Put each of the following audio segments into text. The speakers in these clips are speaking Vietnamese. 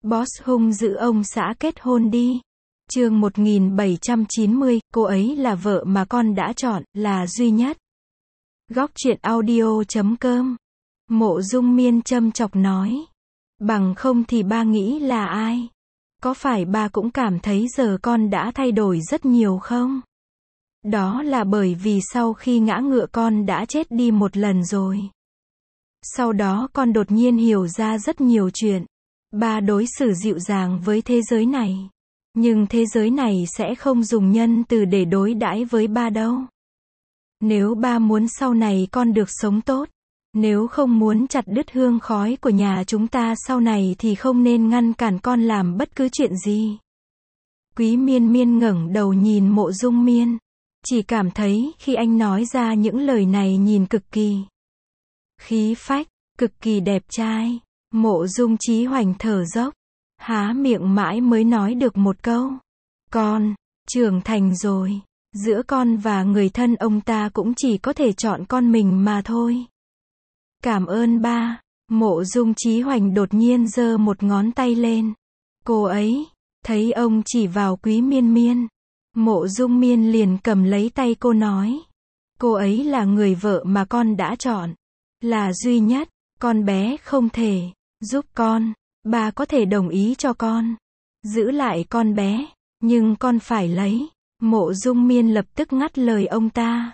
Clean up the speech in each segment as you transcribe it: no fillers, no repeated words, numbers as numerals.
Boss hung dữ ông xã kết hôn đi. Chương 1790, cô ấy là vợ mà con đã chọn, là duy nhất. Góc truyện audio.com. Mộ Dung Miên châm chọc nói. Bằng không thì ba nghĩ là ai? Có phải ba cũng cảm thấy giờ con đã thay đổi rất nhiều không? Đó là bởi vì sau khi ngã ngựa con đã chết đi một lần rồi. Sau đó con đột nhiên hiểu ra rất nhiều chuyện. Ba đối xử dịu dàng với thế giới này. Nhưng thế giới này sẽ không dùng nhân từ để đối đãi với ba đâu. Nếu ba muốn sau này con được sống tốt, nếu không muốn chặt đứt hương khói của nhà chúng ta sau này thì không nên ngăn cản con làm bất cứ chuyện gì. Quý Miên Miên ngẩng đầu nhìn Mộ Dung Miên. Chỉ cảm thấy khi anh nói ra những lời này nhìn cực kỳ khí phách, cực kỳ đẹp trai. Mộ Dung Chí Hoành thở dốc, há miệng mãi mới nói được một câu. Con, trưởng thành rồi. Giữa con và người thân ông ta cũng chỉ có thể chọn con mình mà thôi. Cảm ơn ba. Mộ Dung Chí Hoành đột nhiên giơ một ngón tay lên. Cô ấy, thấy ông chỉ vào Quý Miên Miên. Mộ Dung Miên liền cầm lấy tay cô nói. Cô ấy là người vợ mà con đã chọn. Là duy nhất, con bé không thể giúp con. Ba có thể đồng ý cho con giữ lại con bé, nhưng con phải lấy. Mộ Dung Miên lập tức ngắt lời ông ta.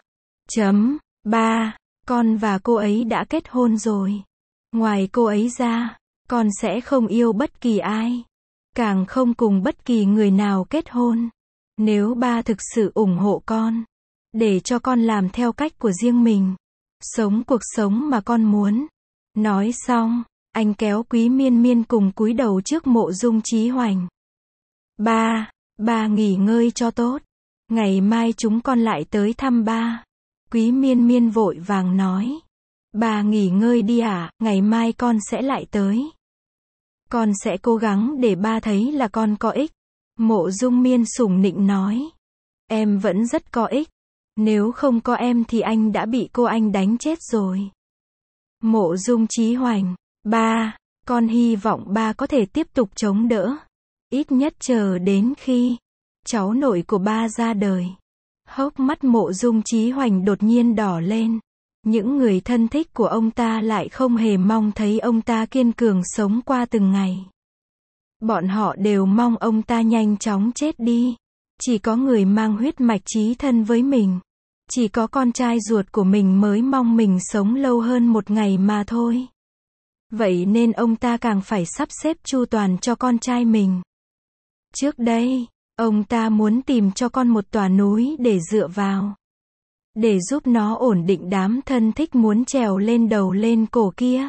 Ba, con và cô ấy đã kết hôn rồi. Ngoài cô ấy ra, con sẽ không yêu bất kỳ ai. Càng không cùng bất kỳ người nào kết hôn. Nếu ba thực sự ủng hộ con, để cho con làm theo cách của riêng mình, sống cuộc sống mà con muốn. Nói xong, anh kéo Quý Miên Miên cùng cúi đầu trước Mộ Dung Chí Hoành. Ba nghỉ ngơi cho tốt. Ngày mai chúng con lại tới thăm ba. Quý Miên Miên vội vàng nói. Ba nghỉ ngơi đi ạ, ngày mai con sẽ lại tới. Con sẽ cố gắng để ba thấy là con có ích. Mộ Dung Miên sủng nịnh nói. Em vẫn rất có ích. Nếu không có em thì anh đã bị cô anh đánh chết rồi. Mộ Dung Chí Hoành. Ba, con hy vọng ba có thể tiếp tục chống đỡ. Ít nhất chờ đến khi cháu nội của ba ra đời. Hốc mắt Mộ Dung Chí Hoành đột nhiên đỏ lên. Những người thân thích của ông ta lại không hề mong thấy ông ta kiên cường sống qua từng ngày. Bọn họ đều mong ông ta nhanh chóng chết đi. Chỉ có người mang huyết mạch chí thân với mình, chỉ có con trai ruột của mình mới mong mình sống lâu hơn một ngày mà thôi. Vậy nên ông ta càng phải sắp xếp chu toàn cho con trai mình. Trước đây, ông ta muốn tìm cho con một tòa núi để dựa vào. Để giúp nó ổn định đám thân thích muốn trèo lên đầu lên cổ kia.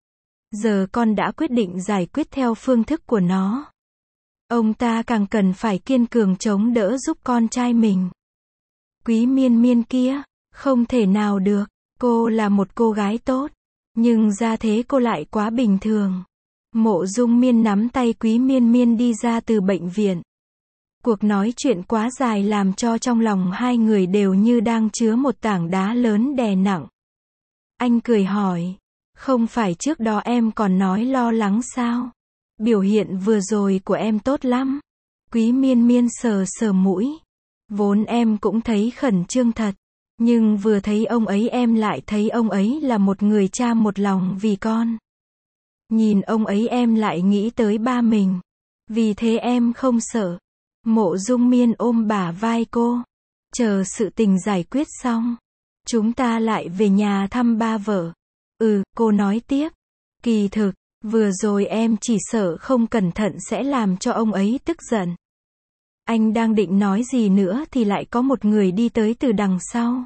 Giờ con đã quyết định giải quyết theo phương thức của nó. Ông ta càng cần phải kiên cường chống đỡ giúp con trai mình. Quý Miên Miên kia, không thể nào được. Cô là một cô gái tốt, nhưng gia thế cô lại quá bình thường. Mộ Dung Miên nắm tay Quý Miên Miên đi ra từ bệnh viện. Cuộc nói chuyện quá dài làm cho trong lòng hai người đều như đang chứa một tảng đá lớn đè nặng. Anh cười hỏi. Không phải trước đó em còn nói lo lắng sao? Biểu hiện vừa rồi của em tốt lắm. Quý Miên Miên sờ sờ mũi. Vốn em cũng thấy khẩn trương thật. Nhưng vừa thấy ông ấy em lại thấy ông ấy là một người cha một lòng vì con. Nhìn ông ấy em lại nghĩ tới ba mình. Vì thế em không sợ. Mộ Dung Miên ôm bả vai cô. Chờ sự tình giải quyết xong, chúng ta lại về nhà thăm ba vợ. Cô nói tiếp. Kỳ thực, vừa rồi em chỉ sợ không cẩn thận sẽ làm cho ông ấy tức giận. Anh đang định nói gì nữa thì lại có một người đi tới từ đằng sau.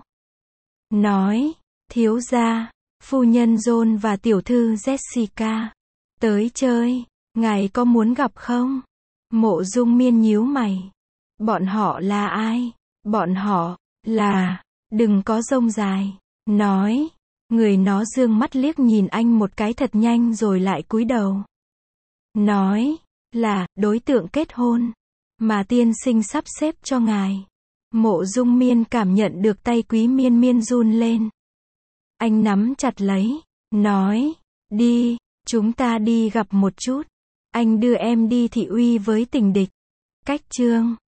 Nói, thiếu gia, phu nhân John và tiểu thư Jessica tới chơi, ngài có muốn gặp không? Mộ Dung Miên nhíu mày. Bọn họ là ai? Bọn họ là, đừng có rông dài. Nói, người nó dương mắt liếc nhìn anh một cái thật nhanh rồi lại cúi đầu. Nói, là, đối tượng kết hôn, mà tiên sinh sắp xếp cho ngài. Mộ Dung Miên cảm nhận được tay Quý Miên Miên run lên. Anh nắm chặt lấy, nói, đi, chúng ta đi gặp một chút. Anh đưa em đi thị uy với tình địch. Cách chương